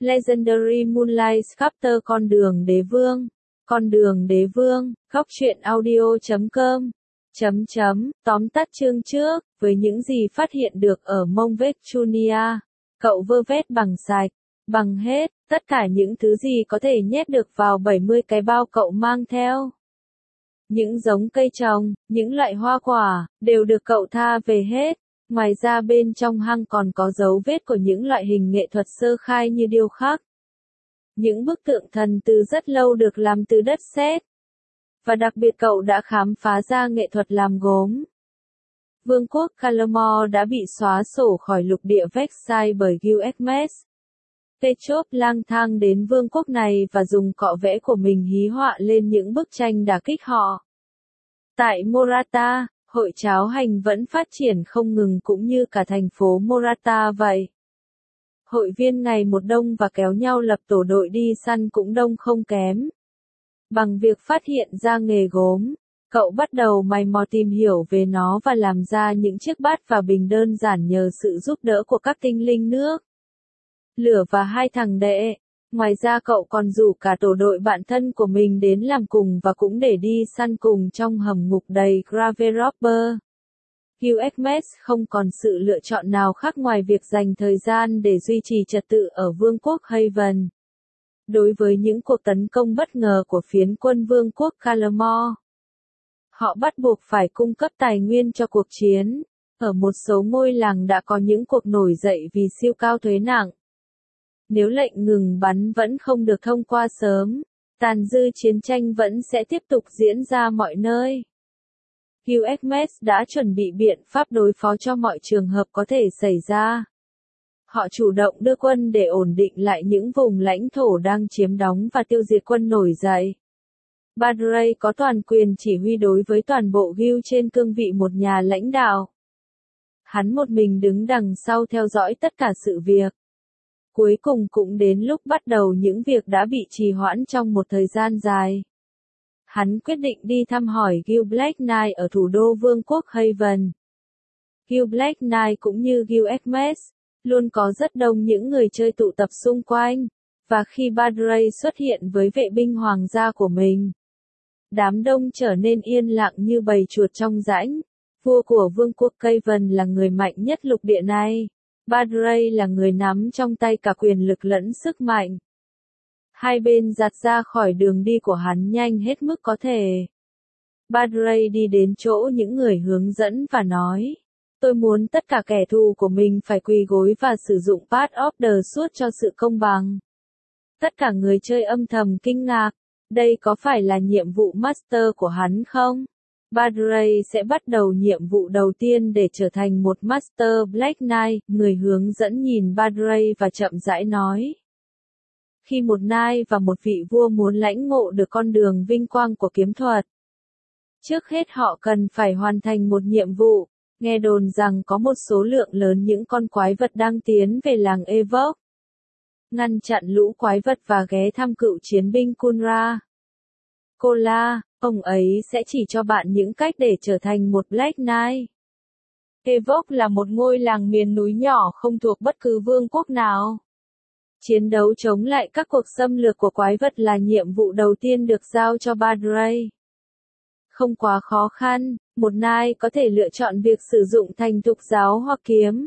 Legendary Moonlight Chapter Con đường đế vương, góc truyện audio.com. Tóm tắt chương trước, với những gì phát hiện được ở Montvec Junior, cậu vơ vét bằng sạch, bằng hết, tất cả những thứ gì có thể nhét được vào 70 cái bao cậu mang theo. Những giống cây trồng, những loại hoa quả, đều được cậu tha về hết. Ngoài ra bên trong hang còn có dấu vết của những loại hình nghệ thuật sơ khai như điêu khắc. Những bức tượng thần từ rất lâu được làm từ đất sét. Và đặc biệt cậu đã khám phá ra nghệ thuật làm gốm. Vương quốc Calamore đã bị xóa sổ khỏi lục địa Vexai bởi Gilgamesh. Petrov lang thang đến vương quốc này và dùng cọ vẽ của mình hí họa lên những bức tranh đả kích họ. Tại Morata, hội cháo hành vẫn phát triển không ngừng cũng như cả thành phố Morata vậy. Hội viên ngày một đông và kéo nhau lập tổ đội đi săn cũng đông không kém. Bằng việc phát hiện ra nghề gốm, cậu bắt đầu mày mò tìm hiểu về nó và làm ra những chiếc bát và bình đơn giản nhờ sự giúp đỡ của các tinh linh nước, lửa và hai thằng đệ. Ngoài ra cậu còn rủ cả tổ đội bạn thân của mình đến làm cùng và cũng để đi săn cùng trong hầm ngục đầy graveropper. Gilgamesh không còn sự lựa chọn nào khác ngoài việc dành thời gian để duy trì trật tự ở vương quốc Haven. Đối với những cuộc tấn công bất ngờ của phiến quân vương quốc Calamore, họ bắt buộc phải cung cấp tài nguyên cho cuộc chiến. Ở một số ngôi làng đã có những cuộc nổi dậy vì siêu cao thuế nặng. Nếu lệnh ngừng bắn vẫn không được thông qua sớm, tàn dư chiến tranh vẫn sẽ tiếp tục diễn ra mọi nơi. Gilgamesh đã chuẩn bị biện pháp đối phó cho mọi trường hợp có thể xảy ra. Họ chủ động đưa quân để ổn định lại những vùng lãnh thổ đang chiếm đóng và tiêu diệt quân nổi dậy. Badrey có toàn quyền chỉ huy đối với toàn bộ Gil trên cương vị một nhà lãnh đạo. Hắn một mình đứng đằng sau theo dõi tất cả sự việc. Cuối cùng cũng đến lúc bắt đầu những việc đã bị trì hoãn trong một thời gian dài. Hắn quyết định đi thăm hỏi Gil Black Knight ở thủ đô vương quốc Haven. Gil Black Knight cũng như Gilgamesh, luôn có rất đông những người chơi tụ tập xung quanh, và khi Badrey xuất hiện với vệ binh hoàng gia của mình, đám đông trở nên yên lặng như bầy chuột trong rãnh. Vua của vương quốc Haven là người mạnh nhất lục địa này. Badrey là người nắm trong tay cả quyền lực lẫn sức mạnh. Hai bên giạt ra khỏi đường đi của hắn nhanh hết mức có thể. Badrey đi đến chỗ những người hướng dẫn và nói, tôi muốn tất cả kẻ thù của mình phải quỳ gối và sử dụng Path of the Sword cho sự công bằng. Tất cả người chơi âm thầm kinh ngạc, đây có phải là nhiệm vụ master của hắn không? Badrey sẽ bắt đầu nhiệm vụ đầu tiên để trở thành một Master Black Knight. Người hướng dẫn nhìn Badrey và chậm rãi nói. Khi một knight và một vị vua muốn lãnh ngộ được con đường vinh quang của kiếm thuật, trước hết họ cần phải hoàn thành một nhiệm vụ. Nghe đồn rằng có một số lượng lớn những con quái vật đang tiến về làng Evoke. Ngăn chặn lũ quái vật và ghé thăm cựu chiến binh Kunra. Kola, ông ấy sẽ chỉ cho bạn những cách để trở thành một Black Knight. Evoke là một ngôi làng miền núi nhỏ không thuộc bất cứ vương quốc nào. Chiến đấu chống lại các cuộc xâm lược của quái vật là nhiệm vụ đầu tiên được giao cho Badrey. Không quá khó khăn, một knight có thể lựa chọn việc sử dụng thành thục giáo hoặc kiếm.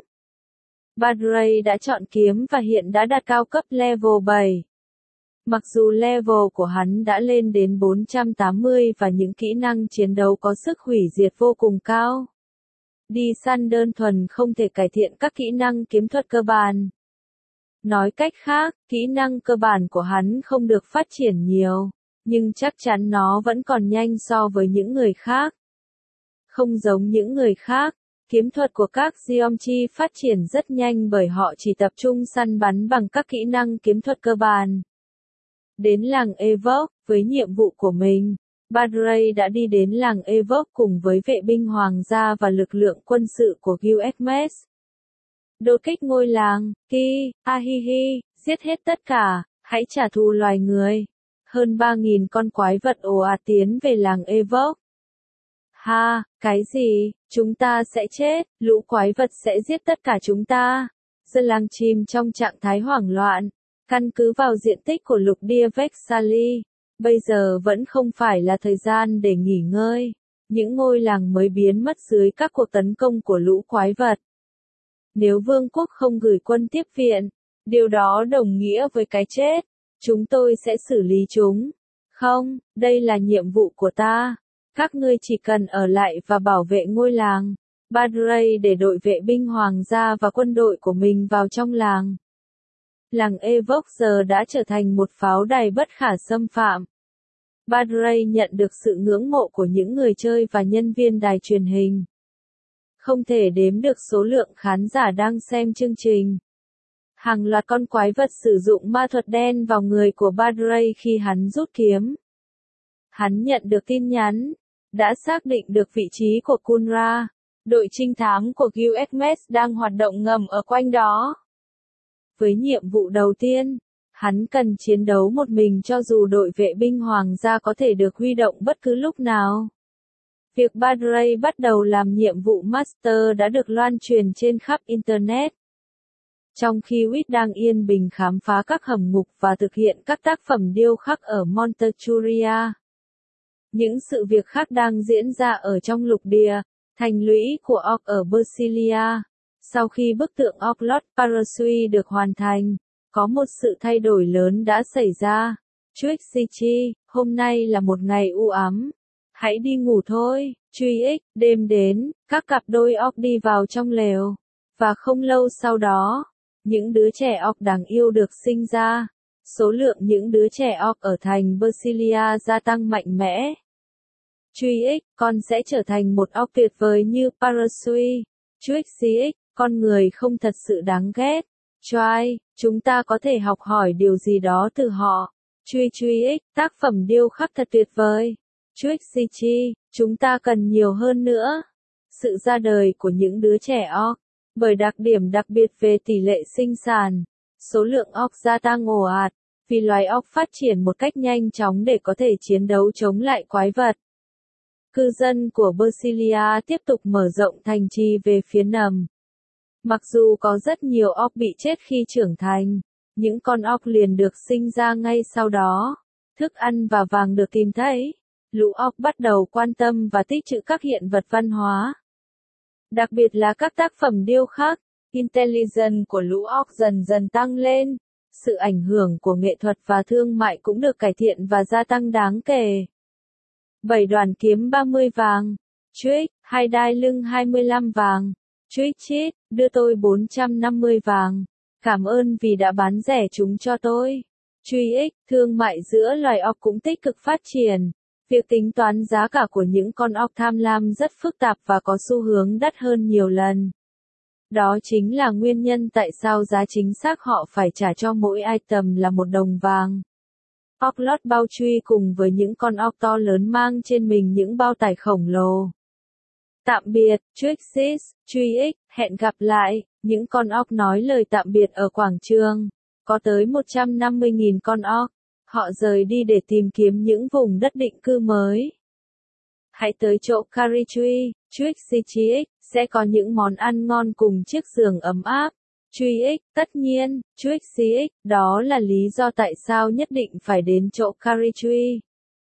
Badrey đã chọn kiếm và hiện đã đạt cao cấp level 7. Mặc dù level của hắn đã lên đến 480 và những kỹ năng chiến đấu có sức hủy diệt vô cùng cao. Đi săn đơn thuần không thể cải thiện các kỹ năng kiếm thuật cơ bản. Nói cách khác, kỹ năng cơ bản của hắn không được phát triển nhiều, nhưng chắc chắn nó vẫn còn nhanh so với những người khác. Không giống những người khác, kiếm thuật của các Geomchi phát triển rất nhanh bởi họ chỉ tập trung săn bắn bằng các kỹ năng kiếm thuật cơ bản. Đến làng Evoke, với nhiệm vụ của mình, Badrey đã đi đến làng Evoke cùng với vệ binh hoàng gia và lực lượng quân sự của Gilgamesh. Đột kích ngôi làng, Ki, Ahihi, giết hết tất cả, hãy trả thù loài người. Hơn 3.000 con quái vật ồ ạt tiến về làng Evoke. Ha, cái gì, chúng ta sẽ chết, lũ quái vật sẽ giết tất cả chúng ta. Dân làng chìm trong trạng thái hoảng loạn. Căn cứ vào diện tích của lục địa Vexali, bây giờ vẫn không phải là thời gian để nghỉ ngơi. Những ngôi làng mới biến mất dưới các cuộc tấn công của lũ quái vật. Nếu vương quốc không gửi quân tiếp viện, điều đó đồng nghĩa với cái chết. Chúng tôi sẽ xử lý chúng. Không, đây là nhiệm vụ của ta. Các ngươi chỉ cần ở lại và bảo vệ ngôi làng. Badrey để đội vệ binh hoàng gia và quân đội của mình vào trong làng. Làng Evox giờ đã trở thành một pháo đài bất khả xâm phạm. Badrey nhận được sự ngưỡng mộ của những người chơi và nhân viên đài truyền hình. Không thể đếm được số lượng khán giả đang xem chương trình. Hàng loạt con quái vật sử dụng ma thuật đen vào người của Badrey khi hắn rút kiếm. Hắn nhận được tin nhắn, đã xác định được vị trí của Kunra. Đội trinh thám của USMS đang hoạt động ngầm ở quanh đó. Với nhiệm vụ đầu tiên, hắn cần chiến đấu một mình cho dù đội vệ binh hoàng gia có thể được huy động bất cứ lúc nào. Việc Badrey bắt đầu làm nhiệm vụ Master đã được loan truyền trên khắp Internet. Trong khi Witt đang yên bình khám phá các hầm ngục và thực hiện các tác phẩm điêu khắc ở Montechuria. Những sự việc khác đang diễn ra ở trong lục địa, thành lũy của Orc ở Bersilia. Sau khi bức tượng Orc Lord Parasui được hoàn thành, có một sự thay đổi lớn đã xảy ra. Trixie, hôm nay là một ngày u ám. Hãy đi ngủ thôi, truy ích, đêm đến, các cặp đôi Orc đi vào trong lều. Và không lâu sau đó, những đứa trẻ Orc đáng yêu được sinh ra. Số lượng những đứa trẻ Orc ở thành Bersilia gia tăng mạnh mẽ. Truy ích, con sẽ trở thành một Orc tuyệt vời như Parasui. Trixie, con người không thật sự đáng ghét. Try, chúng ta có thể học hỏi điều gì đó từ họ. Truy, tác phẩm điêu khắc thật tuyệt vời. Trixie, chúng ta cần nhiều hơn nữa. Sự ra đời của những đứa trẻ Orc, bởi đặc điểm đặc biệt về tỷ lệ sinh sản, số lượng Orc gia tăng ồ ạt, vì loài Orc phát triển một cách nhanh chóng để có thể chiến đấu chống lại quái vật. Cư dân của Bersilia tiếp tục mở rộng thành trì về phía nằm. Mặc dù có rất nhiều Orc bị chết khi trưởng thành, những con Orc liền được sinh ra ngay sau đó. Thức ăn và vàng được tìm thấy. Lũ Orc bắt đầu quan tâm và tích trữ các hiện vật văn hóa. Đặc biệt là các tác phẩm điêu khắc. Intelligence của lũ Orc dần dần tăng lên. Sự ảnh hưởng của nghệ thuật và thương mại cũng được cải thiện và gia tăng đáng kể. 7 đoàn kiếm 30 vàng. Trick, 2 đai lưng 25 vàng. Trick, đưa tôi 450 vàng. Cảm ơn vì đã bán rẻ chúng cho tôi. Truy thương mại giữa loài Orc cũng tích cực phát triển. Việc tính toán giá cả của những con Orc tham lam rất phức tạp và có xu hướng đắt hơn nhiều lần. Đó chính là nguyên nhân tại sao giá chính xác họ phải trả cho mỗi item là 1 đồng vàng. Orc Lord bao truy cùng với những con Orc to lớn mang trên mình những bao tải khổng lồ. Tạm biệt, Trixie, truy hẹn gặp lại. Những con Orc nói lời tạm biệt ở quảng trường. Có tới 150.000 con Orc. Họ rời đi để tìm kiếm những vùng đất định cư mới. Hãy tới chỗ Carrie Trixie, sẽ có những món ăn ngon cùng chiếc giường ấm áp. Truy tất nhiên, Trixie, đó là lý do tại sao nhất định phải đến chỗ Carrie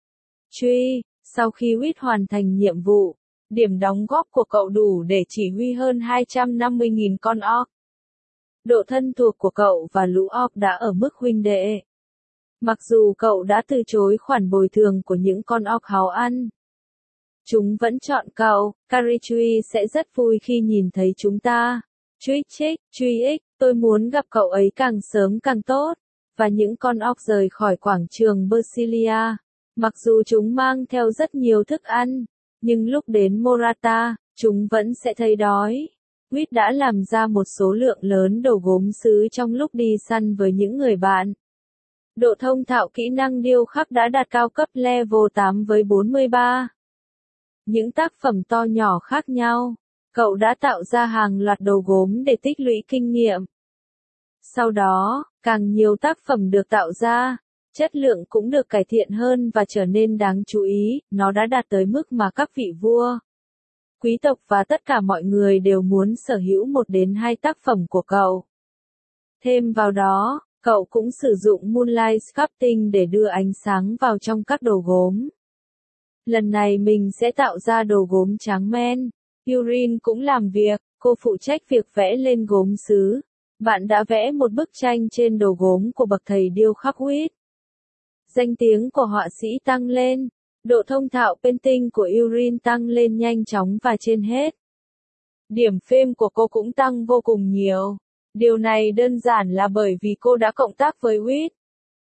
sau khi Witt hoàn thành nhiệm vụ, điểm đóng góp của cậu đủ để chỉ huy hơn 250.000 con Orc. Độ thân thuộc của cậu và lũ Orc đã ở mức huynh đệ. Mặc dù cậu đã từ chối khoản bồi thường của những con Orc háo ăn, chúng vẫn chọn cậu. Carrie sẽ rất vui khi nhìn thấy chúng ta. Trick, tôi muốn gặp cậu ấy càng sớm càng tốt. Và những con Orc rời khỏi quảng trường Bersilia. Mặc dù chúng mang theo rất nhiều thức ăn, nhưng lúc đến Morata, chúng vẫn sẽ thấy đói. Witt đã làm ra một số lượng lớn đồ gốm sứ trong lúc đi săn với những người bạn. Độ thông thạo kỹ năng điêu khắc đã đạt cao cấp level 8 với 43. Những tác phẩm to nhỏ khác nhau. Cậu đã tạo ra hàng loạt đồ gốm để tích lũy kinh nghiệm. Sau đó, càng nhiều tác phẩm được tạo ra, chất lượng cũng được cải thiện hơn và trở nên đáng chú ý, nó đã đạt tới mức mà các vị vua, quý tộc và tất cả mọi người đều muốn sở hữu 1 đến 2 tác phẩm của cậu. Thêm vào đó, Cậu cũng sử dụng Moonlight Sculpting để đưa ánh sáng vào trong các đồ gốm. Lần này mình sẽ tạo ra đồ gốm tráng men. Yurin cũng làm việc, cô phụ trách việc vẽ lên gốm sứ. Bạn đã vẽ một bức tranh trên đồ gốm của bậc thầy điêu khắc Whit. Danh tiếng của họa sĩ tăng lên. Độ thông thạo painting của Yurin tăng lên nhanh chóng và trên hết. Điểm phêm của cô cũng tăng vô cùng nhiều. Điều này đơn giản là bởi vì cô đã cộng tác với Whit.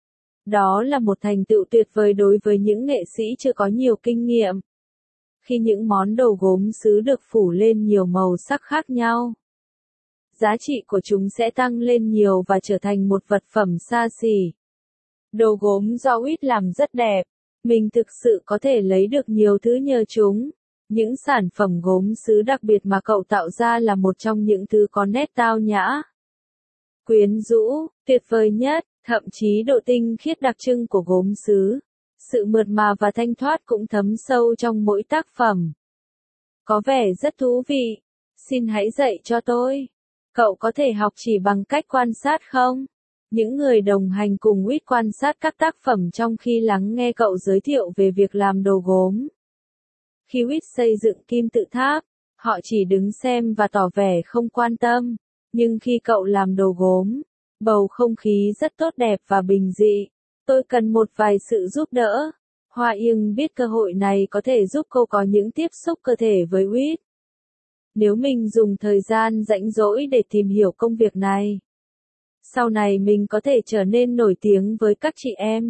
Đó là một thành tựu tuyệt vời đối với những nghệ sĩ chưa có nhiều kinh nghiệm. Khi những món đồ gốm sứ được phủ lên nhiều màu sắc khác nhau, giá trị của chúng sẽ tăng lên nhiều và trở thành một vật phẩm xa xỉ. Đồ gốm do Whit làm rất đẹp. Mình thực sự có thể lấy được nhiều thứ nhờ chúng. Những sản phẩm gốm sứ đặc biệt mà cậu tạo ra là một trong những thứ có nét tao nhã, quyến rũ, tuyệt vời nhất, thậm chí độ tinh khiết đặc trưng của gốm sứ. Sự mượt mà và thanh thoát cũng thấm sâu trong mỗi tác phẩm. Có vẻ rất thú vị. Xin hãy dạy cho tôi. Cậu có thể học chỉ bằng cách quan sát không? Những người đồng hành cùng Whit quan sát các tác phẩm trong khi lắng nghe cậu giới thiệu về việc làm đồ gốm. Khi Whit xây dựng kim tự tháp, họ chỉ đứng xem và tỏ vẻ không quan tâm. Nhưng khi cậu làm đồ gốm, bầu không khí rất tốt đẹp và bình dị. Tôi cần một vài sự giúp đỡ. Hoa Yên biết cơ hội này có thể giúp cô có những tiếp xúc cơ thể với Whit. Nếu mình dùng thời gian rảnh rỗi để tìm hiểu công việc này, sau này mình có thể trở nên nổi tiếng với các chị em.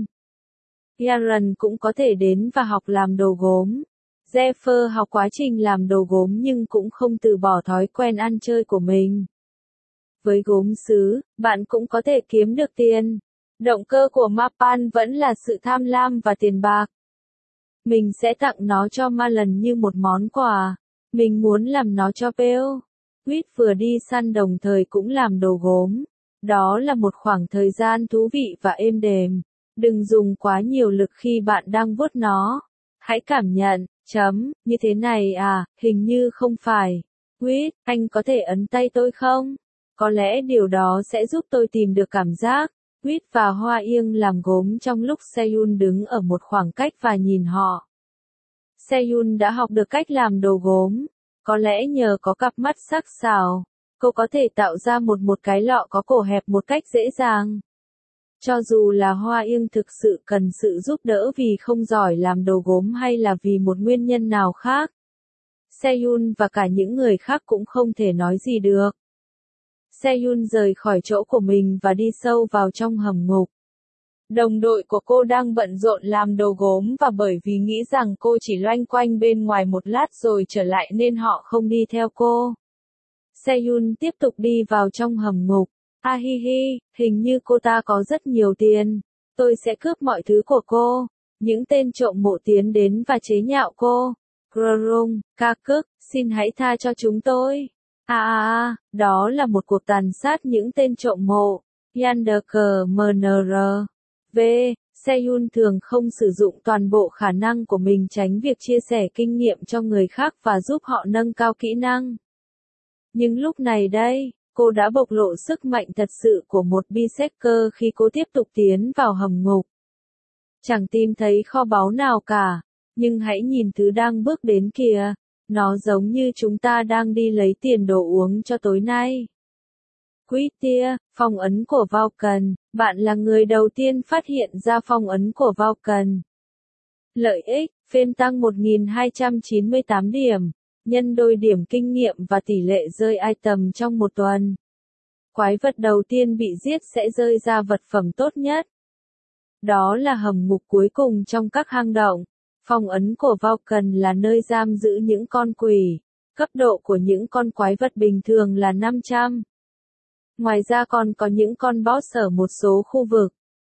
Yaron cũng có thể đến và học làm đồ gốm. Zephyr học quá trình làm đồ gốm nhưng cũng không từ bỏ thói quen ăn chơi của mình. Với gốm sứ, bạn cũng có thể kiếm được tiền. Động cơ của Mapan vẫn là sự tham lam và tiền bạc. Mình sẽ tặng nó cho Marlon như một món quà. Mình muốn làm nó cho Pale. Whit vừa đi săn đồng thời cũng làm đồ gốm. Đó là một khoảng thời gian thú vị và êm đềm. Đừng dùng quá nhiều lực khi bạn đang vuốt nó. Hãy cảm nhận, như thế này à, hình như không phải. Whit, anh có thể ấn tay tôi không? Có lẽ điều đó sẽ giúp tôi tìm được cảm giác. Whit và Hoa Yên làm gốm trong lúc Seyun đứng ở một khoảng cách và nhìn họ. Seyun đã học được cách làm đồ gốm. Có lẽ nhờ có cặp mắt sắc sảo, cô có thể tạo ra một cái lọ có cổ hẹp một cách dễ dàng. Cho dù là Hoa Yên thực sự cần sự giúp đỡ vì không giỏi làm đồ gốm hay là vì một nguyên nhân nào khác, Seyun và cả những người khác cũng không thể nói gì được. Seyun rời khỏi chỗ của mình và đi sâu vào trong hầm ngục. Đồng đội của cô đang bận rộn làm đồ gốm và bởi vì nghĩ rằng cô chỉ loanh quanh bên ngoài một lát rồi trở lại nên họ không đi theo cô. Seyun tiếp tục đi vào trong hầm ngục. Ahihi, hình như cô ta có rất nhiều tiền. Tôi sẽ cướp mọi thứ của cô. Những tên trộm mộ tiến đến và chế nhạo cô. Grorung, ca cức, xin hãy tha cho chúng tôi. Đó là một cuộc tàn sát những tên trộm mộ. Yandeker MNR. V. Seyun thường không sử dụng toàn bộ khả năng của mình tránh việc chia sẻ kinh nghiệm cho người khác và giúp họ nâng cao kỹ năng. Nhưng lúc này đây, cô đã bộc lộ sức mạnh thật sự của một berserker khi cô tiếp tục tiến vào hầm ngục. Chẳng tìm thấy kho báu nào cả, nhưng hãy nhìn thứ đang bước đến kìa, nó giống như chúng ta đang đi lấy tiền đồ uống cho tối nay. Quittia, phong ấn của Vulcan, bạn là người đầu tiên phát hiện ra phong ấn của Vulcan. Lợi ích, phêm tăng 1298 điểm, nhân đôi điểm kinh nghiệm và tỷ lệ rơi item trong một tuần. Quái vật đầu tiên bị giết sẽ rơi ra vật phẩm tốt nhất. Đó là hầm ngục cuối cùng trong các hang động. Phong ấn của Vulcan là nơi giam giữ những con quỷ. Cấp độ của những con quái vật bình thường là 500. Ngoài ra còn có những con boss ở một số khu vực.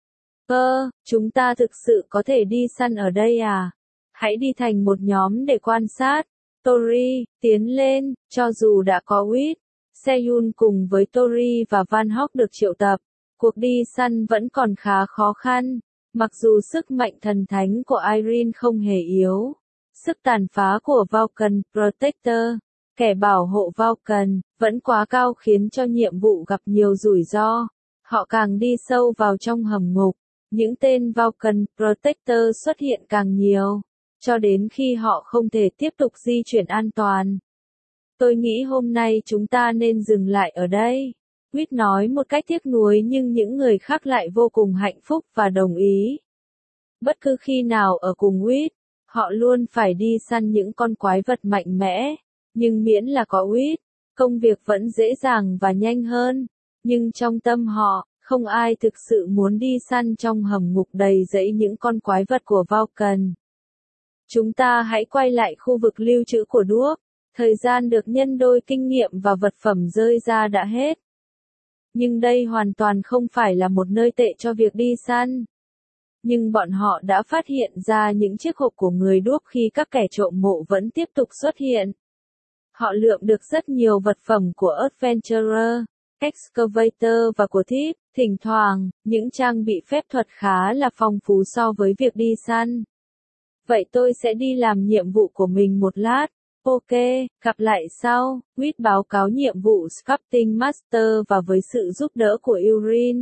Chúng ta thực sự có thể đi săn ở đây à? Hãy đi thành một nhóm để quan sát. Tori, tiến lên, cho dù đã có Whit, Seyun cùng với Tori và Van Hok được triệu tập. Cuộc đi săn vẫn còn khá khó khăn. Mặc dù sức mạnh thần thánh của Irene không hề yếu, sức tàn phá của Vulcan Protector, kẻ bảo hộ Vulcan, vẫn quá cao khiến cho nhiệm vụ gặp nhiều rủi ro. Họ càng đi sâu vào trong hầm ngục, những tên Vulcan Protector xuất hiện càng nhiều, cho đến khi họ không thể tiếp tục di chuyển an toàn. Tôi nghĩ hôm nay chúng ta nên dừng lại ở đây. Quýt nói một cách tiếc nuối, nhưng những người khác lại vô cùng hạnh phúc và đồng ý. Bất cứ khi nào ở cùng Quýt, họ luôn phải đi săn những con quái vật mạnh mẽ, nhưng miễn là có Quýt, công việc vẫn dễ dàng và nhanh hơn. Nhưng trong tâm họ, không ai thực sự muốn đi săn trong hầm ngục đầy rẫy những con quái vật của Vulcan. Chúng ta hãy quay lại khu vực lưu trữ của đuốc. Thời gian được nhân đôi, kinh nghiệm và vật phẩm rơi ra đã hết. Nhưng đây hoàn toàn không phải là một nơi tệ cho việc đi săn. Nhưng bọn họ đã phát hiện ra những chiếc hộp của người đuốc khi các kẻ trộm mộ vẫn tiếp tục xuất hiện. Họ lượm được rất nhiều vật phẩm của Adventurer, Excavator và của Thief, thỉnh thoảng, những trang bị phép thuật khá là phong phú so với việc đi săn. Vậy tôi sẽ đi làm nhiệm vụ của mình một lát. Ok, gặp lại sau. Quýt báo cáo nhiệm vụ Sculpting Master và với sự giúp đỡ của Urine,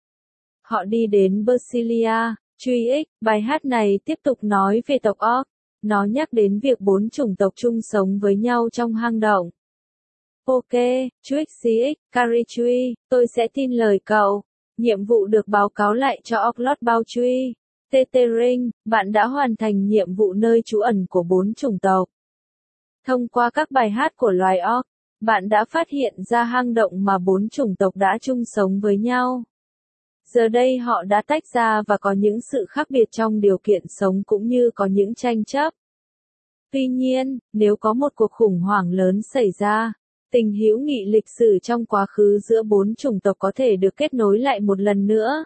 họ đi đến Bersilia. Truy X, bài hát này tiếp tục nói về tộc Orc. Nó nhắc đến việc 4 chủng tộc chung sống với nhau trong hang động. Ok, Trixie X, Carrie, tôi sẽ tin lời cậu. Nhiệm vụ được báo cáo lại cho Orclot Boundary. Tethering, bạn đã hoàn thành nhiệm vụ nơi trú ẩn của 4 chủng tộc. Thông qua các bài hát của loài Orc, bạn đã phát hiện ra hang động mà 4 chủng tộc đã chung sống với nhau. Giờ đây họ đã tách ra và có những sự khác biệt trong điều kiện sống cũng như có những tranh chấp. Tuy nhiên, nếu có một cuộc khủng hoảng lớn xảy ra, tình hữu nghị lịch sử trong quá khứ giữa 4 chủng tộc có thể được kết nối lại một lần nữa.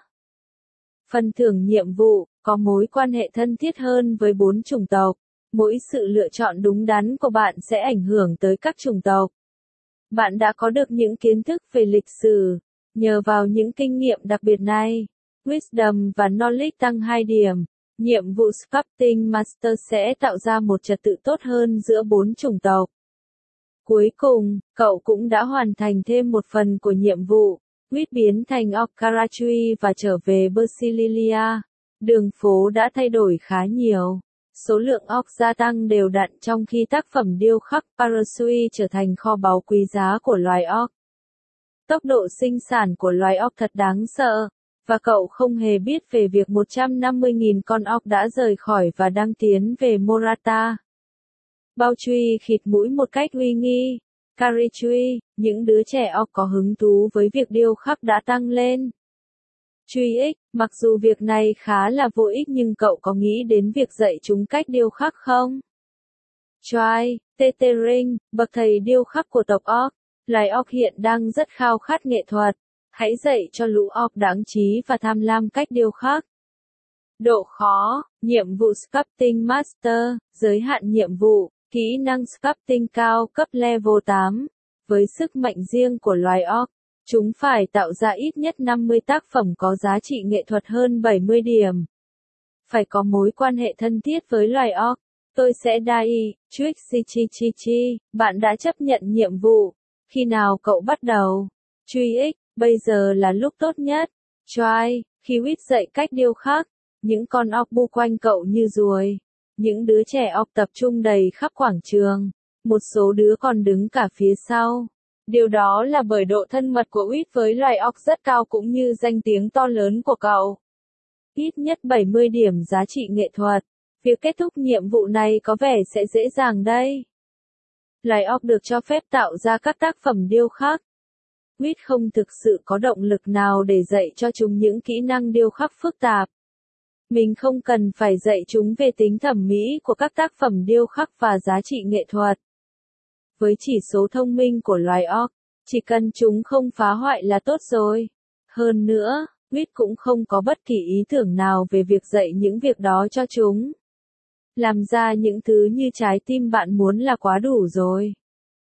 Phần thưởng nhiệm vụ, có mối quan hệ thân thiết hơn với 4 chủng tộc. Mỗi sự lựa chọn đúng đắn của bạn sẽ ảnh hưởng tới các chủng tộc. Bạn đã có được những kiến thức về lịch sử. Nhờ vào những kinh nghiệm đặc biệt này, Wisdom và Knowledge tăng 2 điểm. Nhiệm vụ Sculpting Master sẽ tạo ra một trật tự tốt hơn giữa 4 chủng tộc. Cuối cùng, cậu cũng đã hoàn thành thêm một phần của nhiệm vụ. Quýt biến thành Orc Carachui và trở về Bersililia. Đường phố đã thay đổi khá nhiều. Số lượng Orc gia tăng đều đặn trong khi tác phẩm điêu khắc Parasui trở thành kho báu quý giá của loài Orc. Tốc độ sinh sản của loài Orc thật đáng sợ, và cậu không hề biết về việc 150.000 con Orc đã rời khỏi và đang tiến về Morata. Boundary khịt mũi một cách uy nghi. Carrie, những đứa trẻ Orc có hứng thú với việc điêu khắc đã tăng lên. Truy X, mặc dù việc này khá là vô ích nhưng cậu có nghĩ đến việc dạy chúng cách điêu khắc không? Try, Tethering, bậc thầy điêu khắc của tộc Orc. Loài Orc hiện đang rất khao khát nghệ thuật. Hãy dạy cho lũ Orc đáng trí và tham lam cách điêu khắc. Độ khó, nhiệm vụ Sculpting Master, giới hạn nhiệm vụ, kỹ năng Sculpting cao cấp level 8. Với sức mạnh riêng của loài Orc, chúng phải tạo ra ít nhất 50 tác phẩm có giá trị nghệ thuật hơn 70 điểm. Phải có mối quan hệ thân thiết với loài Orc. Tôi sẽ Dai, Trixie, bạn đã chấp nhận nhiệm vụ. Khi nào cậu bắt đầu? Truy X, bây giờ là lúc tốt nhất. Try, khi Quýt dạy cách điêu khắc, những con Orc bu quanh cậu như ruồi. Những đứa trẻ Orc tập trung đầy khắp quảng trường. Một số đứa còn đứng cả phía sau. Điều đó là bởi độ thân mật của Quýt với loài Orc rất cao cũng như danh tiếng to lớn của cậu. Ít nhất 70 điểm giá trị nghệ thuật. Việc kết thúc nhiệm vụ này có vẻ sẽ dễ dàng đây. Loài Orc được cho phép tạo ra các tác phẩm điêu khắc. Quýt không thực sự có động lực nào để dạy cho chúng những kỹ năng điêu khắc phức tạp. Mình không cần phải dạy chúng về tính thẩm mỹ của các tác phẩm điêu khắc và giá trị nghệ thuật. Với chỉ số thông minh của loài Orc, chỉ cần chúng không phá hoại là tốt rồi. Hơn nữa, Quýt cũng không có bất kỳ ý tưởng nào về việc dạy những việc đó cho chúng. Làm ra những thứ như trái tim bạn muốn là quá đủ rồi.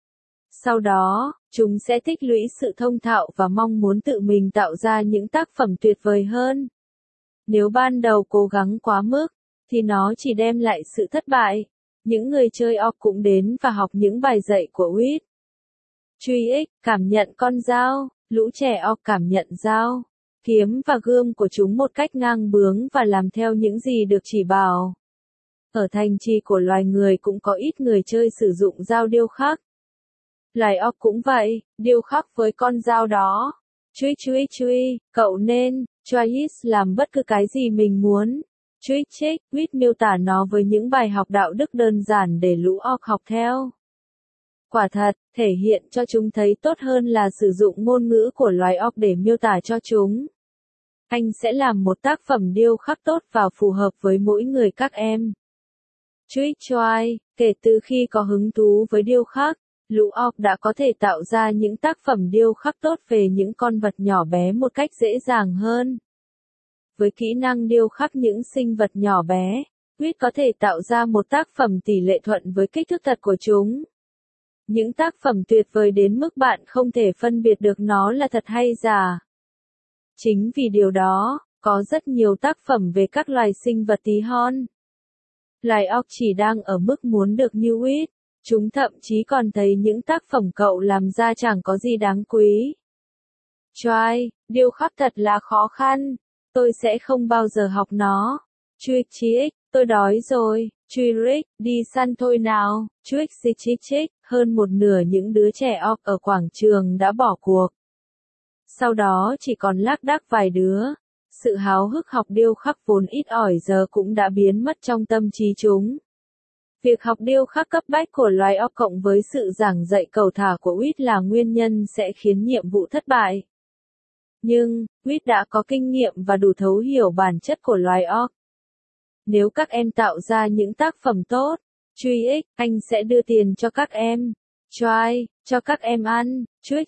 Sau đó, chúng sẽ tích lũy sự thông thạo và mong muốn tự mình tạo ra những tác phẩm tuyệt vời hơn. Nếu ban đầu cố gắng quá mức, thì nó chỉ đem lại sự thất bại. Những người chơi Orc cũng đến và học những bài dạy của Quýt. Truy X, cảm nhận con dao, lũ trẻ Orc cảm nhận dao. kiếm và gươm của chúng một cách ngang bướng và làm theo những gì được chỉ bảo. Ở thành trì của loài người cũng có ít người chơi sử dụng dao điêu khắc. Loài óc cũng vậy, điêu khắc với con dao đó. Chui, cậu nên, choice làm bất cứ cái gì mình muốn. Check, Quýt miêu tả nó với những bài học đạo đức đơn giản để lũ óc học theo. Quả thật, thể hiện cho chúng thấy tốt hơn là sử dụng ngôn ngữ của loài óc để miêu tả cho chúng. Anh sẽ làm một tác phẩm điêu khắc tốt và phù hợp với mỗi người các em. Try, kể từ khi có hứng thú với điêu khắc, lũ óc đã có thể tạo ra những tác phẩm điêu khắc tốt về những con vật nhỏ bé một cách dễ dàng hơn. Với kỹ năng điêu khắc những sinh vật nhỏ bé, Quýt có thể tạo ra một tác phẩm tỷ lệ thuận với kích thước thật của chúng. Những tác phẩm tuyệt vời đến mức bạn không thể phân biệt được nó là thật hay giả. Chính vì điều đó, có rất nhiều tác phẩm về các loài sinh vật tí hon. Loài óc chỉ đang ở mức muốn được như Quýt. Chúng thậm chí còn thấy những tác phẩm cậu làm ra chẳng có gì đáng quý. Try, điêu khắc thật là khó khăn. Tôi sẽ không bao giờ học nó. Trick, tôi đói rồi. Trick, đi săn thôi nào. Trick, hơn một nửa những đứa trẻ óc ở quảng trường đã bỏ cuộc. Sau đó chỉ còn lác đác vài đứa. Sự háo hức học điêu khắc vốn ít ỏi giờ cũng đã biến mất trong tâm trí chúng. Việc học điêu khắc cấp bách của loài óc cộng với sự giảng dạy cầu thả của Quýt là nguyên nhân sẽ khiến nhiệm vụ thất bại. Nhưng, Quýt đã có kinh nghiệm và đủ thấu hiểu bản chất của loài óc. Nếu các em tạo ra những tác phẩm tốt, anh sẽ đưa tiền cho các em. Try, cho các em ăn,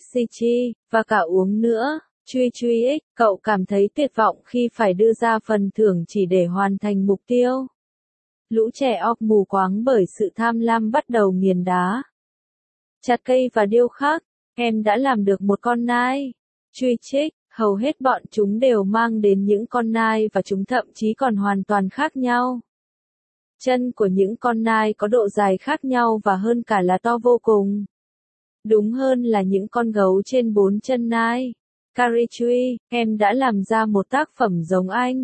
và cả uống nữa. Cậu cảm thấy tuyệt vọng khi phải đưa ra phần thưởng chỉ để hoàn thành mục tiêu. Lũ trẻ óc mù quáng bởi sự tham lam bắt đầu nghiền đá. Chặt cây và điêu khắc, em đã làm được một con nai. Hầu hết bọn chúng đều mang đến những con nai và chúng thậm chí còn hoàn toàn khác nhau. Chân của những con nai có độ dài khác nhau và hơn cả là to vô cùng. Đúng hơn là những con gấu trên 4 chân nai. Carrie, em đã làm ra một tác phẩm giống anh.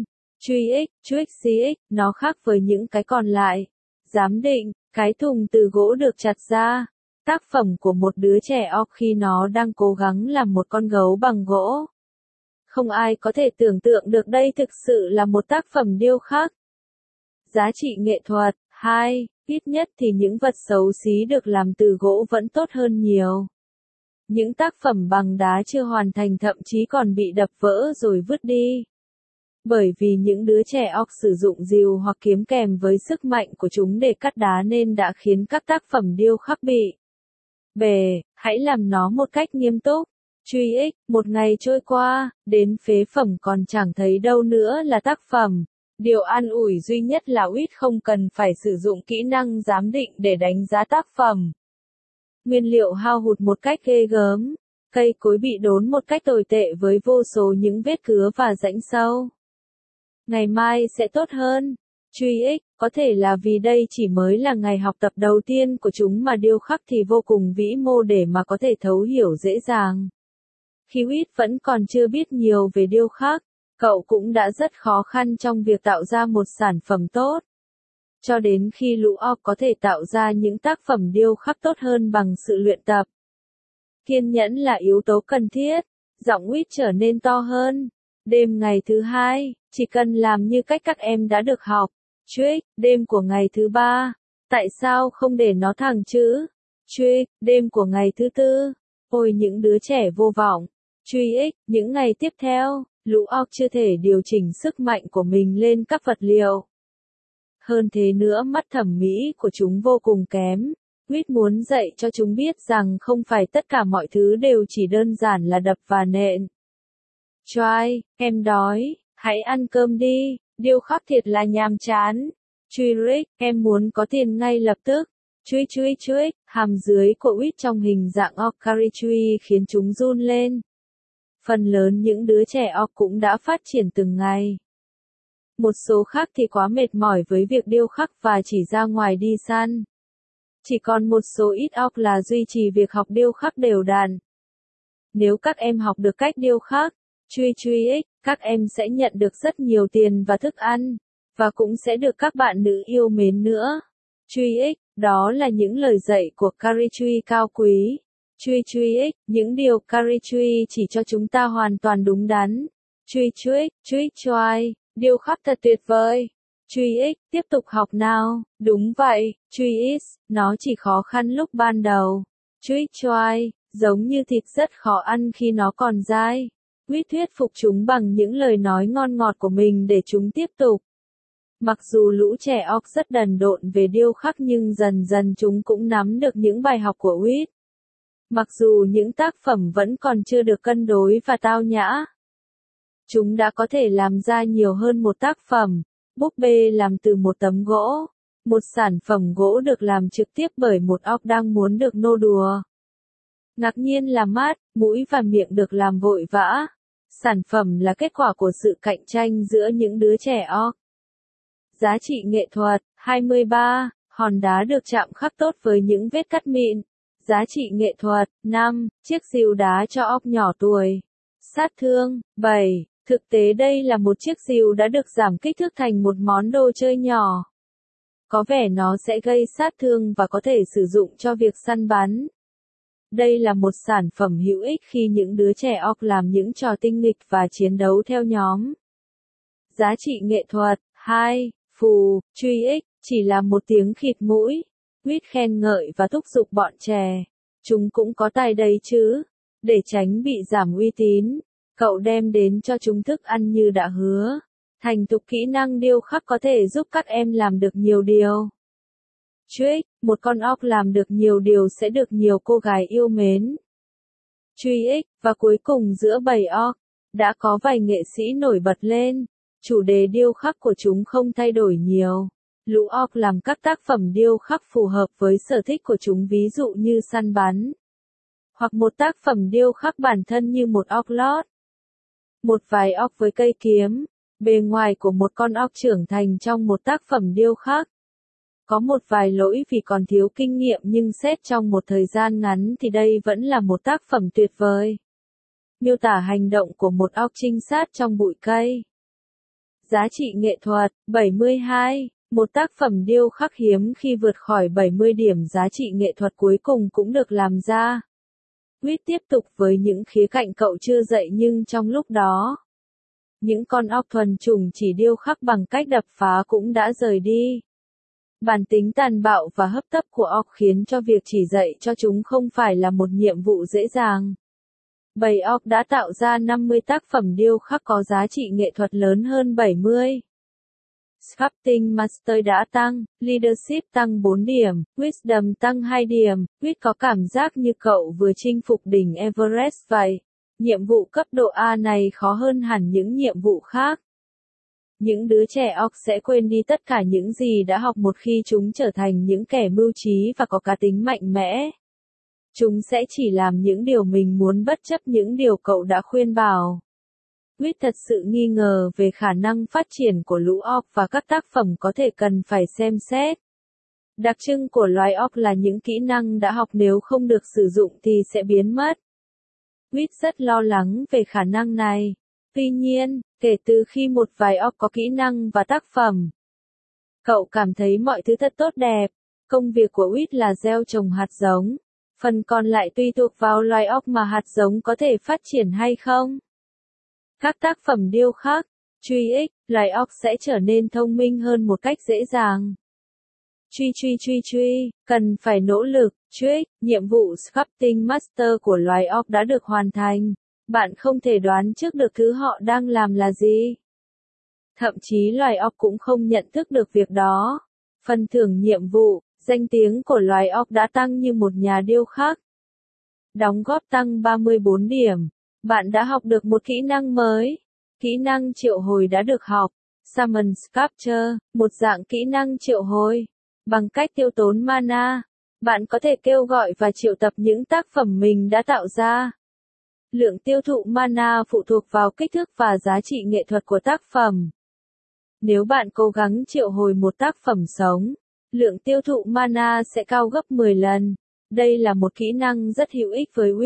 Nó khác với những cái còn lại. Giám định, cái thùng từ gỗ được chặt ra. Tác phẩm của một đứa trẻ óc khi nó đang cố gắng làm một con gấu bằng gỗ. Không ai có thể tưởng tượng được đây thực sự là một tác phẩm điêu khắc. Giá trị nghệ thuật, 2, ít nhất thì những vật xấu xí được làm từ gỗ vẫn tốt hơn nhiều. Những tác phẩm bằng đá chưa hoàn thành thậm chí còn bị đập vỡ rồi vứt đi. Bởi vì những đứa trẻ óc sử dụng rìu hoặc kiếm kèm với sức mạnh của chúng để cắt đá nên đã khiến các tác phẩm điêu khắc bị bể. Hãy làm nó một cách nghiêm túc. Một ngày trôi qua, đến phế phẩm còn chẳng thấy đâu nữa là tác phẩm. Điều an ủi duy nhất là Quýt không cần phải sử dụng kỹ năng giám định để đánh giá tác phẩm. Nguyên liệu hao hụt một cách ghê gớm. Cây cối bị đốn một cách tồi tệ với vô số những vết cứa và rãnh sâu. Ngày mai sẽ tốt hơn. Có thể là vì đây chỉ mới là ngày học tập đầu tiên của chúng mà điêu khắc thì vô cùng vĩ mô để mà có thể thấu hiểu dễ dàng. Khi Quýt vẫn còn chưa biết nhiều về điêu khắc, cậu cũng đã rất khó khăn trong việc tạo ra một sản phẩm tốt. Cho đến khi lũ óc có thể tạo ra những tác phẩm điêu khắc tốt hơn bằng sự luyện tập. Kiên nhẫn là yếu tố cần thiết. Giọng Quýt trở nên to hơn. Đêm ngày thứ 2, chỉ cần làm như cách các em đã được học. Đêm của ngày thứ 3. Tại sao không để nó thẳng chữ? Đêm của ngày thứ 4. Ôi những đứa trẻ vô vọng. Những ngày tiếp theo, lũ óc chưa thể điều chỉnh sức mạnh của mình lên các vật liệu. Hơn thế nữa mắt thẩm mỹ của chúng vô cùng kém. Quýt muốn dạy cho chúng biết rằng không phải tất cả mọi thứ đều chỉ đơn giản là đập và nện. Em đói, hãy ăn cơm đi, điêu khắc thiệt là nhàm chán. Em muốn có tiền ngay lập tức. Hàm dưới của Quýt trong hình dạng óc Carrie khiến chúng run lên. Phần lớn những đứa trẻ óc cũng đã phát triển từng ngày. Một số khác thì quá mệt mỏi với việc điêu khắc và chỉ ra ngoài đi săn. Chỉ còn một số ít óc là duy trì việc học điêu khắc đều đặn. Nếu các em học được cách điêu khắc, Các em sẽ nhận được rất nhiều tiền và thức ăn, và cũng sẽ được các bạn nữ yêu mến nữa. Truy ích, đó là những lời dạy của Carrie Truy cao quý. Truy ích, những điều Carrie Truy chỉ cho chúng ta hoàn toàn đúng đắn. Truy choai, điều khắc thật tuyệt vời. Truy ích, tiếp tục học nào. Đúng vậy, truy is, nó chỉ khó khăn lúc ban đầu. Truy choai, giống như thịt rất khó ăn khi nó còn dai. Quýt thuyết phục chúng bằng những lời nói ngon ngọt của mình để chúng tiếp tục. Mặc dù lũ trẻ óc rất đần độn về điêu khắc nhưng dần dần chúng cũng nắm được những bài học của Whit. Mặc dù những tác phẩm vẫn còn chưa được cân đối và tao nhã, chúng đã có thể làm ra nhiều hơn một tác phẩm. Búp bê làm từ một tấm gỗ. Một sản phẩm gỗ được làm trực tiếp bởi một óc đang muốn được nô đùa. Ngạc nhiên là mắt, mũi và miệng được làm vội vã. Sản phẩm là kết quả của sự cạnh tranh giữa những đứa trẻ óc. Giá trị nghệ thuật, 23, hòn đá được chạm khắc tốt với những vết cắt mịn. Giá trị nghệ thuật, 5, chiếc rìu đá cho óc nhỏ tuổi. Sát thương, 7, thực tế đây là một chiếc rìu đã được giảm kích thước thành một món đồ chơi nhỏ. Có vẻ nó sẽ gây sát thương và có thể sử dụng cho việc săn bắn. Đây là một sản phẩm hữu ích khi những đứa trẻ óc làm những trò tinh nghịch và chiến đấu theo nhóm. Giá trị nghệ thuật, 2, phù, truy ích, chỉ là một tiếng khịt mũi. Whit khen ngợi và thúc giục bọn trẻ. Chúng cũng có tài đấy chứ. Để tránh bị giảm uy tín, cậu đem đến cho chúng thức ăn như đã hứa. Thành thục kỹ năng điêu khắc có thể giúp các em làm được nhiều điều. Trick, một con óc làm được nhiều điều sẽ được nhiều cô gái yêu mến. Truy ích, và cuối cùng giữa bầy óc, đã có vài nghệ sĩ nổi bật lên. Chủ đề điêu khắc của chúng không thay đổi nhiều. Lũ óc làm các tác phẩm điêu khắc phù hợp với sở thích của chúng, ví dụ như săn bắn. Hoặc một tác phẩm điêu khắc bản thân như một óc lót. Một vài óc với cây kiếm, bề ngoài của một con óc trưởng thành trong một tác phẩm điêu khắc. Có một vài lỗi vì còn thiếu kinh nghiệm nhưng xét trong một thời gian ngắn thì đây vẫn là một tác phẩm tuyệt vời. Miêu tả hành động của một óc trinh sát trong bụi cây. Giá trị nghệ thuật, 72. Một tác phẩm điêu khắc hiếm khi vượt khỏi 70 điểm giá trị nghệ thuật cuối cùng cũng được làm ra. Whit tiếp tục với những khía cạnh cậu chưa dạy nhưng trong lúc đó, những con óc thuần chủng chỉ điêu khắc bằng cách đập phá cũng đã rời đi. Bản tính tàn bạo và hấp tấp của óc khiến cho việc chỉ dạy cho chúng không phải là một nhiệm vụ dễ dàng. Bầy óc đã tạo ra 50 tác phẩm điêu khắc có giá trị nghệ thuật lớn hơn 70. Sculpting Master đã tăng, Leadership tăng 4 điểm, Wisdom tăng 2 điểm. Whit có cảm giác như cậu vừa chinh phục đỉnh Everest vậy. Nhiệm vụ cấp độ A này khó hơn hẳn những nhiệm vụ khác. Những đứa trẻ óc sẽ quên đi tất cả những gì đã học một khi chúng trở thành những kẻ mưu trí và có cá tính mạnh mẽ. Chúng sẽ chỉ làm những điều mình muốn bất chấp những điều cậu đã khuyên bảo. Whit thật sự nghi ngờ về khả năng phát triển của lũ óc và các tác phẩm có thể cần phải xem xét. Đặc trưng của loài óc là những kỹ năng đã học nếu không được sử dụng thì sẽ biến mất. Whit rất lo lắng về khả năng này. Tuy nhiên, kể từ khi một vài óc có kỹ năng và tác phẩm, cậu cảm thấy mọi thứ thật tốt đẹp. Công việc của Whit là gieo trồng hạt giống. Phần còn lại tùy thuộc vào loài óc mà hạt giống có thể phát triển hay không. Các tác phẩm điêu khắc, truy ích, loài óc sẽ trở nên thông minh hơn một cách dễ dàng. Truy, cần phải nỗ lực, trick, nhiệm vụ Sculpting Master của loài óc đã được hoàn thành. Bạn không thể đoán trước được thứ họ đang làm là gì. Thậm chí loài óc cũng không nhận thức được việc đó. Phần thưởng nhiệm vụ, danh tiếng của loài óc đã tăng như một nhà điêu khắc. Đóng góp tăng 34 điểm. Bạn đã học được một kỹ năng mới. Kỹ năng triệu hồi đã được học. Summon Sculpture, một dạng kỹ năng triệu hồi. Bằng cách tiêu tốn mana, bạn có thể kêu gọi và triệu tập những tác phẩm mình đã tạo ra. Lượng tiêu thụ mana phụ thuộc vào kích thước và giá trị nghệ thuật của tác phẩm. Nếu bạn cố gắng triệu hồi một tác phẩm sống, lượng tiêu thụ mana sẽ cao gấp 10 lần. Đây là một kỹ năng rất hữu ích với Whit.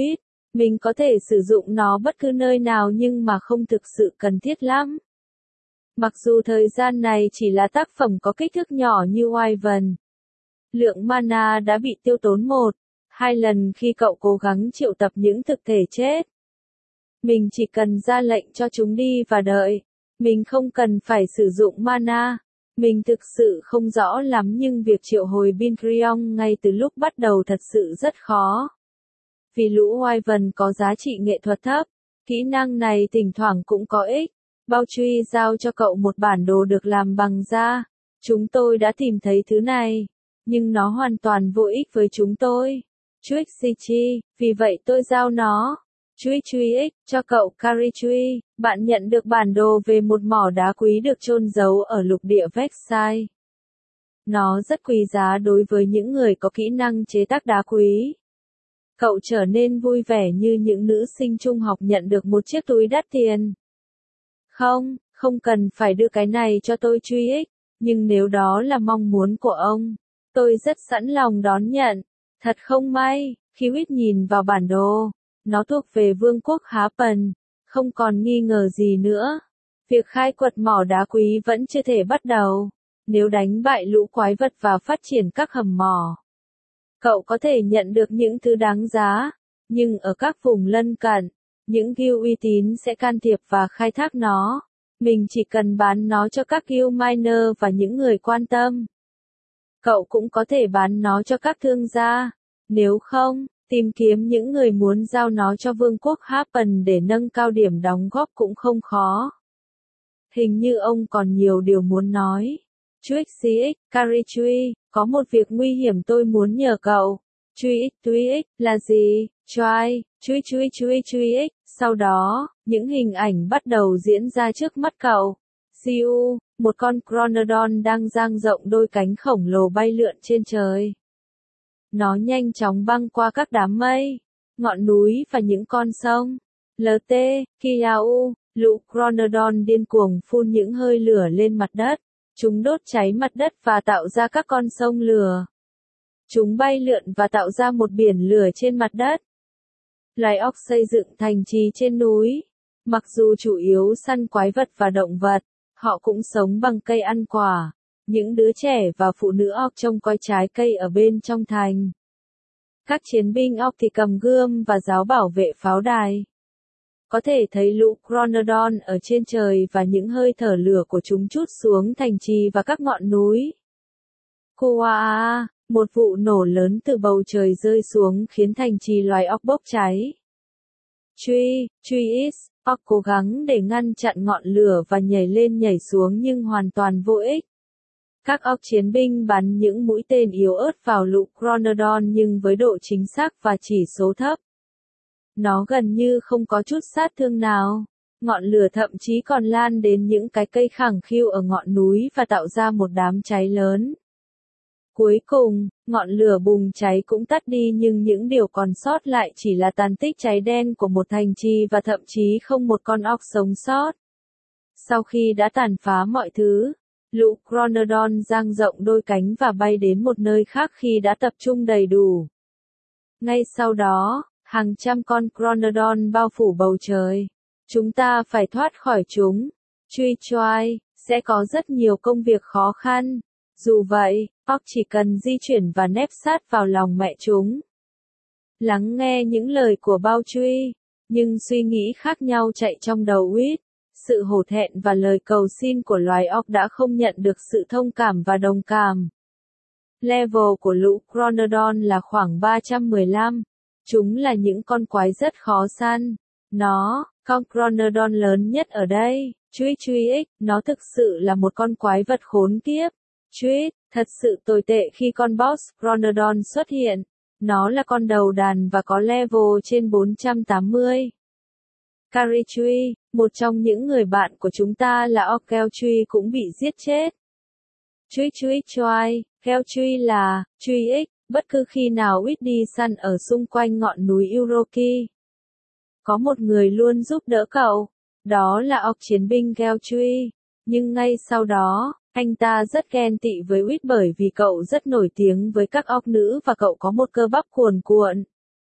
Mình có thể sử dụng nó bất cứ nơi nào nhưng mà không thực sự cần thiết lắm. Mặc dù thời gian này chỉ là tác phẩm có kích thước nhỏ như Wyvern. Lượng mana đã bị tiêu tốn 1-2 lần khi cậu cố gắng triệu tập những thực thể chết. Mình chỉ cần ra lệnh cho chúng đi và đợi. Mình không cần phải sử dụng mana. Mình thực sự không rõ lắm nhưng việc triệu hồi Bingrion ngay từ lúc bắt đầu thật sự rất khó. Vì lũ Wyvern có giá trị nghệ thuật thấp, kỹ năng này thỉnh thoảng cũng có ích. Bao Truy giao cho cậu một bản đồ được làm bằng da. Chúng tôi đã tìm thấy thứ này, nhưng nó hoàn toàn vô ích với chúng tôi. Trixie, vì vậy tôi giao nó. Truy cho cậu Carrie. Bạn nhận được bản đồ về một mỏ đá quý được chôn giấu ở lục địa Vexai. Nó rất quý giá đối với những người có kỹ năng chế tác đá quý. Cậu trở nên vui vẻ như những nữ sinh trung học nhận được một chiếc túi đắt tiền. Không cần phải đưa cái này cho tôi Truy, nhưng nếu đó là mong muốn của ông, tôi rất sẵn lòng đón nhận. Thật không may, khi Whit nhìn vào bản đồ, nó thuộc về Vương quốc Happen, không còn nghi ngờ gì nữa. Việc khai quật mỏ đá quý vẫn chưa thể bắt đầu. Nếu đánh bại lũ quái vật và phát triển các hầm mỏ, cậu có thể nhận được những thứ đáng giá, nhưng ở các vùng lân cận, những guild uy tín sẽ can thiệp và khai thác nó. Mình chỉ cần bán nó cho các guild miner và những người quan tâm. Cậu cũng có thể bán nó cho các thương gia. Nếu không, tìm kiếm những người muốn giao nó cho Vương quốc Happen để nâng cao điểm đóng góp cũng không khó. Hình như ông còn nhiều điều muốn nói. Trixie, Carrie, có một việc nguy hiểm tôi muốn nhờ cậu. Truy, là gì? Truy. Sau đó, những hình ảnh bắt đầu diễn ra trước mắt cậu. Siu, một con Chronodon đang dang rộng đôi cánh khổng lồ bay lượn trên trời. Nó nhanh chóng băng qua các đám mây, ngọn núi và những con sông. LT, Kiau, lũ Chronodon điên cuồng phun những hơi lửa lên mặt đất. Chúng đốt cháy mặt đất và tạo ra các con sông lửa. Chúng bay lượn và tạo ra một biển lửa trên mặt đất. Loài óc xây dựng thành trì trên núi. Mặc dù chủ yếu săn quái vật và động vật, họ cũng sống bằng cây ăn quả. Những đứa trẻ và phụ nữ óc trông coi trái cây ở bên trong thành. Các chiến binh óc thì cầm gươm và giáo bảo vệ pháo đài. Có thể thấy lũ Chronodon ở trên trời và những hơi thở lửa của chúng trút xuống thành trì và các ngọn núi. Koaa, một vụ nổ lớn từ bầu trời rơi xuống khiến thành trì loài óc bốc cháy. Truy, óc cố gắng để ngăn chặn ngọn lửa và nhảy lên nhảy xuống nhưng hoàn toàn vô ích. Các óc chiến binh bắn những mũi tên yếu ớt vào lũ Chronodon nhưng với độ chính xác và chỉ số thấp. Nó gần như không có chút sát thương nào. Ngọn lửa thậm chí còn lan đến những cái cây khẳng khiu ở ngọn núi và tạo ra một đám cháy lớn. Cuối cùng, ngọn lửa bùng cháy cũng tắt đi nhưng những điều còn sót lại chỉ là tàn tích cháy đen của một thành trì và thậm chí không một con óc sống sót. Sau khi đã tàn phá mọi thứ, lũ Chronodon dang rộng đôi cánh và bay đến một nơi khác khi đã tập trung đầy đủ. Ngay sau đó, hàng trăm con Chronodon bao phủ bầu trời. Chúng ta phải thoát khỏi chúng. Truy, sẽ có rất nhiều công việc khó khăn. Dù vậy, óc chỉ cần di chuyển và nép sát vào lòng mẹ chúng. Lắng nghe những lời của Bao Truy, nhưng suy nghĩ khác nhau chạy trong đầu Whit. Sự hổ thẹn và lời cầu xin của loài óc đã không nhận được sự thông cảm và đồng cảm. Level của lũ Chronodon là khoảng 315. Chúng là những con quái rất khó săn. Con Chronodon lớn nhất ở đây, Truy, nó thực sự là một con quái vật khốn kiếp. Thật sự tồi tệ khi con boss Chronodon xuất hiện. Nó là con đầu đàn và có level trên 480. Carrie, một trong những người bạn của chúng ta là Orkeltruy cũng bị giết chết. Keltruy là, bất cứ khi nào Whit đi săn ở xung quanh ngọn núi Uroki. Có một người luôn giúp đỡ cậu, đó là óc chiến binh Keltruy, nhưng ngay sau đó, anh ta rất ghen tị với Whit bởi vì cậu rất nổi tiếng với các óc nữ và cậu có một cơ bắp cuồn cuộn.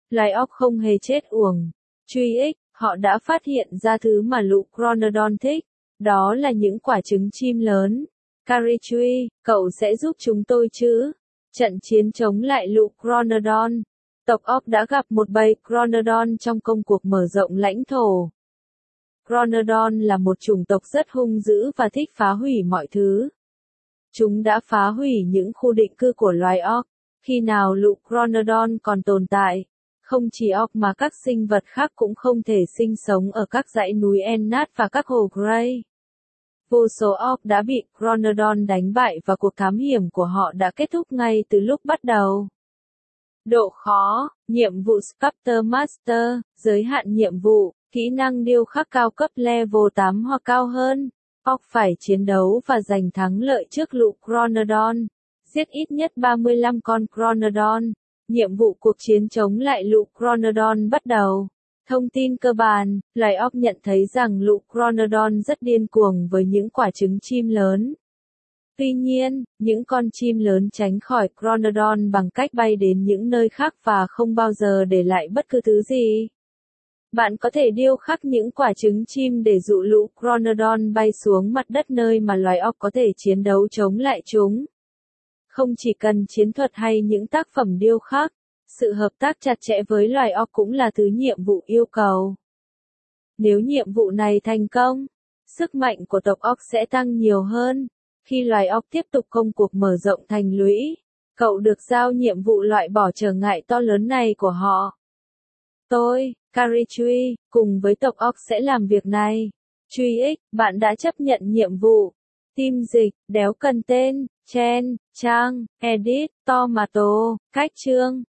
Loài ốc không hề chết uổng. Truy ích, họ đã phát hiện ra thứ mà lũ Chronodon thích. Đó là những quả trứng chim lớn. Carichui, cậu sẽ giúp chúng tôi chứ? Trận chiến chống lại lũ Chronodon. Tộc ốc đã gặp một bầy Chronodon trong công cuộc mở rộng lãnh thổ. Chronodon là một chủng tộc rất hung dữ và thích phá hủy mọi thứ. Chúng đã phá hủy những khu định cư của loài ốc. Khi nào lũ Chronodon còn tồn tại, không chỉ ốc mà các sinh vật khác cũng không thể sinh sống ở các dãy núi Ennat và các hồ Gray. Vô số ốc đã bị Chronodon đánh bại và cuộc thám hiểm của họ đã kết thúc ngay từ lúc bắt đầu. Độ khó, nhiệm vụ Sculptor Master, giới hạn nhiệm vụ, kỹ năng điêu khắc cao cấp level 8 hoặc cao hơn. Ốc phải chiến đấu và giành thắng lợi trước lũ Chronodon. Giết ít nhất 35 con Chronodon. Nhiệm vụ cuộc chiến chống lại lũ Chronodon bắt đầu. Thông tin cơ bản, loài ốc nhận thấy rằng lũ Chronodon rất điên cuồng với những quả trứng chim lớn. Tuy nhiên, những con chim lớn tránh khỏi Chronodon bằng cách bay đến những nơi khác và không bao giờ để lại bất cứ thứ gì. Bạn có thể điêu khắc những quả trứng chim để dụ lũ Chronodon bay xuống mặt đất nơi mà loài ốc có thể chiến đấu chống lại chúng. Không chỉ cần chiến thuật hay những tác phẩm điêu khắc, sự hợp tác chặt chẽ với loài ốc cũng là thứ nhiệm vụ yêu cầu. Nếu nhiệm vụ này thành công, sức mạnh của tộc ốc sẽ tăng nhiều hơn. Khi loài ốc tiếp tục công cuộc mở rộng thành lũy, cậu được giao nhiệm vụ loại bỏ trở ngại to lớn này của họ. Tôi, Carichui, cùng với tộc ốc sẽ làm việc này. Truy ích, bạn đã chấp nhận nhiệm vụ. Team dịch, đéo cần tên, Chen, Trang, Edit, Tomato, cách chương.